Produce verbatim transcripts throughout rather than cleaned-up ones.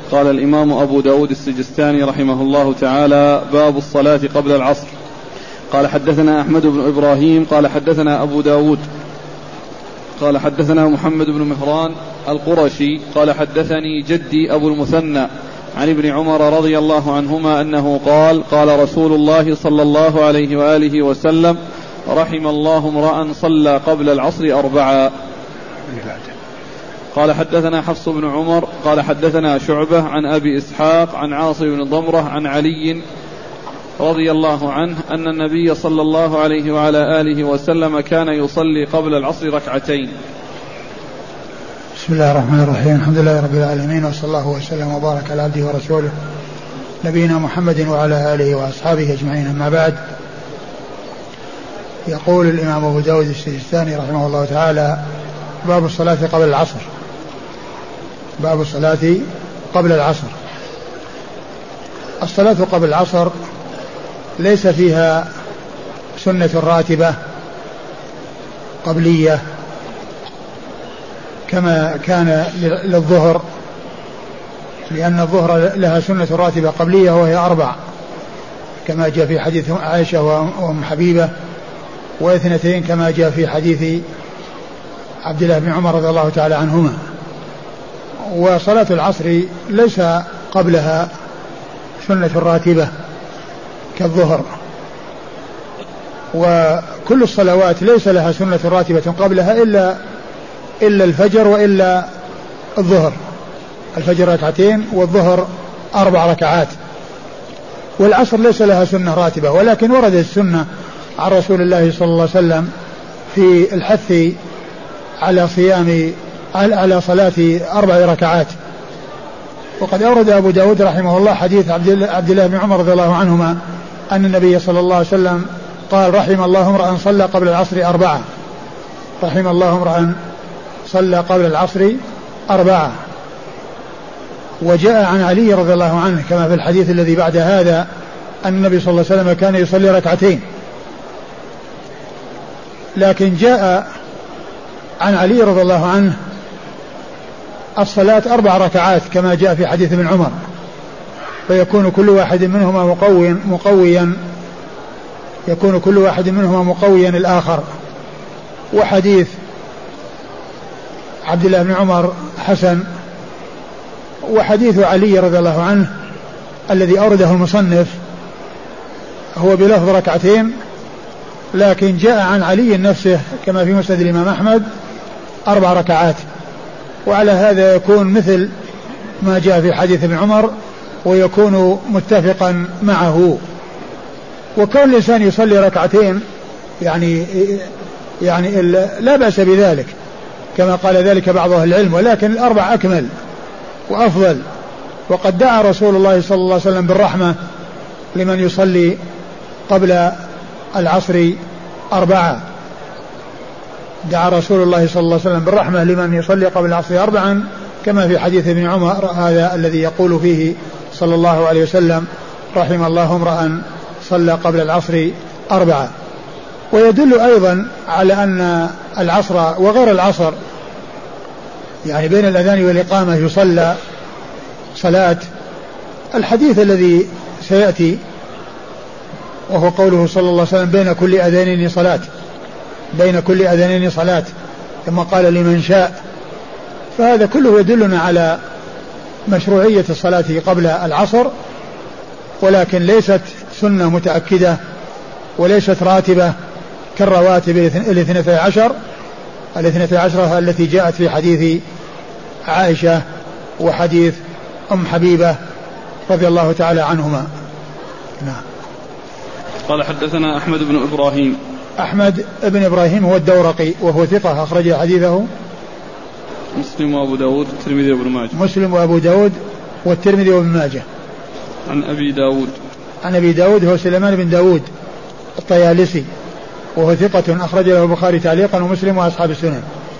قال الإمام أبو داود السجستاني رحمه الله تعالى: باب الصلاة قبل العصر. قال حدثنا أحمد بن إبراهيم قال حدثنا أبو داود قال حدثنا محمد بن مهران القرشي قال حدثني جدي أبو المثنى عن ابن عمر رضي الله عنهما أنه قال: قال رسول الله صلى الله عليه وآله وسلم: رحم الله امرأ صلى قبل العصر أربعا. قال حدثنا حفص بن عمر قال حدثنا شعبة عن أبي إسحاق عن عاصم بن ضمرة عن علي رضي الله عنه أن النبي صلى الله عليه وعلى آله وسلم كان يصلي قبل العصر ركعتين. بسم الله الرحمن الرحيم. الحمد لله رب العالمين، وصلى الله وسلم وبارك على عبده ورسوله نبينا محمد وعلى آله وأصحابه أجمعين، أما بعد. يقول الإمام أبو داود السجستاني رحمه الله تعالى: باب الصلاة قبل العصر. باب الصلاة قبل العصر. الصلاة قبل العصر ليس فيها سنة راتبة قبلية كما كان للظهر، لأن الظهر لها سنة راتبة قبلية وهي أربع كما جاء في حديث عائشة وأم حبيبة، واثنتين كما جاء في حديث عبد الله بن عمر رضي الله تعالى عنهما. وصلاة العصر ليس قبلها سنة راتبة كالظهر، وكل الصلوات ليس لها سنة راتبة قبلها إلا إلا الفجر وإلا الظهر. الفجر ركعتين والظهر أربع ركعات. والعصر ليس لها سنة راتبة، ولكن ورد السنة عن رسول الله صلى الله عليه وسلم في الحث على صيام على صلاة أربع ركعات. وقد أورد أبو داود رحمه الله حديث عبد الله بن عمر رضي الله عنهما أن النبي صلى الله عليه وسلم قال: رحم الله امرأ صلى قبل العصر أربعة. رحم الله امرأ صلى قبل العصر أربعة. وجاء عن علي رضي الله عنه كما في الحديث الذي بعد هذا أن النبي صلى الله عليه وسلم كان يصلي ركعتين، لكن جاء عن علي رضي الله عنه الصلاة أربع ركعات كما جاء في حديث ابن عمر، فيكون كل واحد منهما مقويا مقويا يكون كل واحد منهما مقويا الآخر. وحديث عبد الله بن عمر حسن، وحديث علي رضي الله عنه الذي أورده المصنف هو بلفظ ركعتين، لكن جاء عن علي نفسه كما في مسند الإمام أحمد أربع ركعات. وعلى هذا يكون مثل ما جاء في حديث ابن عمر ويكون متفقا معه. وكون الإنسان يصلي ركعتين يعني يعني لا بأس بذلك كما قال ذلك بعض أهل العلم، ولكن الأربع أكمل وأفضل. وقد دعا رسول الله صلى الله عليه وسلم بالرحمة لمن يصلي قبل العصر أربعة. دعا رسول الله صلى الله عليه وسلم بالرحمة لمن يصلي قبل العصر أربعا كما في حديث ابن عمر هذا الذي يقول فيه صلى الله عليه وسلم: رحم الله امرأ صلى قبل العصر أربعة. ويدل أيضا على أن العصر وغير العصر يعني بين الأذان والإقامة يصلى صلاة الحديث الذي سيأتي، وهو قوله صلى الله عليه وسلم: بين كل أذانين صلاة بين كل أذانين صلاة ثم قال: لمن شاء. فهذا كله يدلنا على مشروعية الصلاة قبل العصر، ولكن ليست سنة متأكدة وليست راتبة كالرواتب الاثنتي عشر الاثنتي عشرة التي جاءت في حديث عائشة وحديث أم حبيبة رضي الله تعالى عنهما. نعم. قال حدثنا أحمد بن إبراهيم. أحمد بن إبراهيم هو الدورقي وهو ثقة أخرج حديثه مسلم وأبو داود والترمذي وابن ماجه. مسلم وأبو داود والترمذي وابن ماجه. عن أبي داود. عن أبي داود هو سليمان بن داود الطيالسي وهو ثقة أخرج له البخاري تعليقا ومسلم وأصحاب السنن.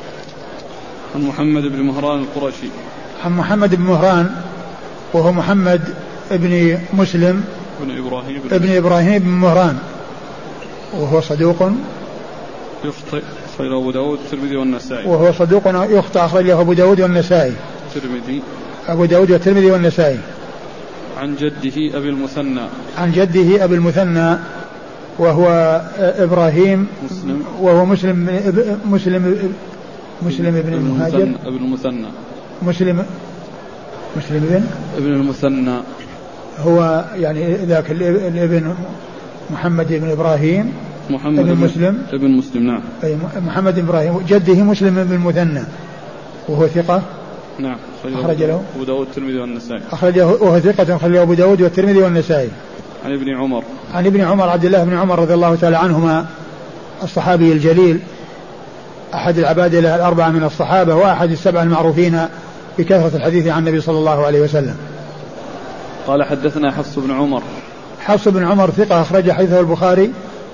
عن محمد بن مهران القرشي. عن محمد بن مهران وهو محمد بن مسلم بن إبراهيم بن, ابن إبراهيم بن مهران وهو صدوق يخطئ أخرجه أبو داود الترمذي والنسائي. وهو صدوق يخطئ أخرجه أبو داود والنسائي. الترمذي أبو داود والترمذي والنسائي. عن جده أبي المثنى. عن جده أبي المثنى وهو إبراهيم مسلم وهو مسلم مسلم مسلم ابن المهاجر ابن المثنى مسلم مسلم ابن ابن المثنى هو يعني ذاك الابن محمد بن إبراهيم محمد ابن مسلم ابن مسلم نعم أي محمد بن إبراهيم جده مسلم بن المثنى وهو ثقة نعم أخرج له أبو داود والترمذي والنسائي. أخرجه وهو ثقة أخرجه أبو داود والترمذي والنسائي. عن ابن عمر. عن ابن عمر عبد الله بن عمر رضي الله تعالى عنهما الصحابي الجليل أحد العبادلة الأربعة من الصحابة وأحد السبعة المعروفين بكثرة الحديث عن النبي صلى الله عليه وسلم. قال حدثنا حفص بن عمر. حفص بن عمر ثقة أخرج حديثه البخاري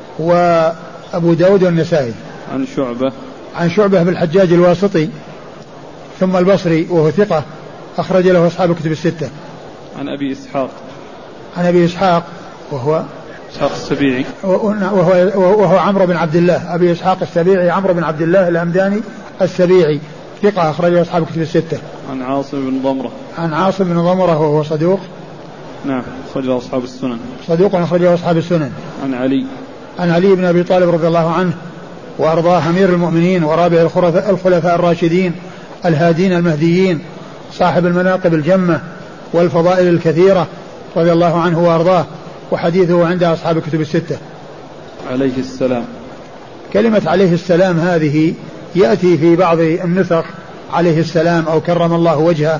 وأبو داود والنسائي. عن شعبة. عن شعبة بالحجاج الواسطي ثم البصري وهو ثقة أخرج له أصحاب الكتب الستة. عن أبي إسحاق. عن أبي إسحاق وهو إسحاق السبيعي وهو, وهو عمرو بن عبد الله. أبي إسحاق السبيعي عمرو بن عبد الله الهمداني السبيعي ثقة أخرج له أصحاب الكتب الستة. عن عاصم بن ضمرة. عن عاصم بن ضمرة وهو صدوق نعم أخرج له أصحاب السنن. صدوق أخرج له أصحاب السنن. عن علي. عن علي بن أبي طالب رضي الله عنه وأرضاه أمير المؤمنين ورابع الخلفاء الراشدين الهادين المهديين صاحب المناقب الجمة والفضائل الكثيرة رضي الله عنه وأرضاه وحديثه عند أصحاب الكتب الستة. عليه السلام. كلمة عليه السلام هذه يأتي في بعض النسخ عليه السلام أو كرم الله وجهه،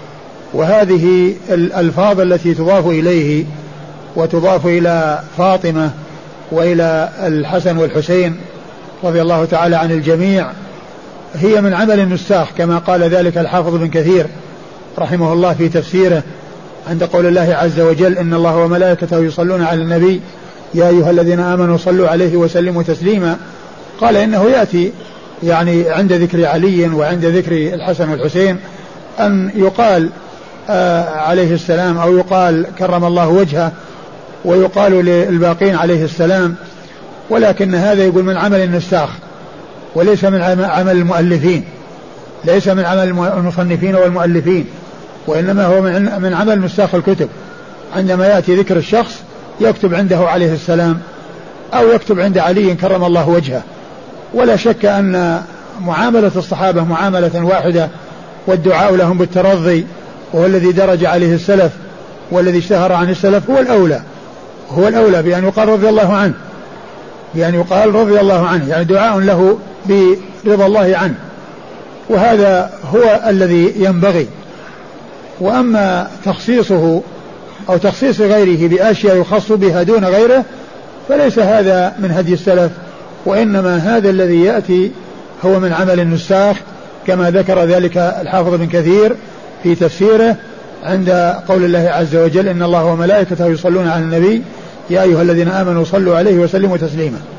وهذه الألفاظ التي تضاف إليه وتضاف إلى فاطمة وإلى الحسن والحسين رضي الله تعالى عن الجميع هي من عمل النساخ كما قال ذلك الحافظ بن كثير رحمه الله في تفسيره عند قول الله عز وجل إن الله وملائكته يصلون على النبي يا أيها الذين آمنوا صلوا عليه وسلموا تسليما. قال إنه يأتي يعني عند ذكر علي وعند ذكر الحسن والحسين أن يقال آه عليه السلام أو يقال كرم الله وجهه ويقال للباقين عليه السلام، ولكن هذا يقول من عمل النساخ وليس من عمل المؤلفين، ليس من عمل المصنفين والمؤلفين، وإنما هو من عمل نساخ الكتب. عندما يأتي ذكر الشخص يكتب عنده عليه السلام أو يكتب عند علي كرم الله وجهه. ولا شك أن معاملة الصحابة معاملة واحدة والدعاء لهم بالترضي وهو الذي درج عليه السلف والذي اشتهر عن السلف هو الأولى هو الأولى بأن يقال رضي الله عنه بأن يقال رضي الله عنه يعني دعاء له برضا الله عنه، وهذا هو الذي ينبغي. وأما تخصيصه أو تخصيص غيره بأشياء يخص بها دون غيره فليس هذا من هدي السلف، وإنما هذا الذي يأتي هو من عمل النساخ كما ذكر ذلك الحافظ بن كثير في تفسيره عند قول الله عز وجل إن الله وملائكته يصلون على النبي يا أيها الذين آمنوا صلوا عليه وسلموا تسليما.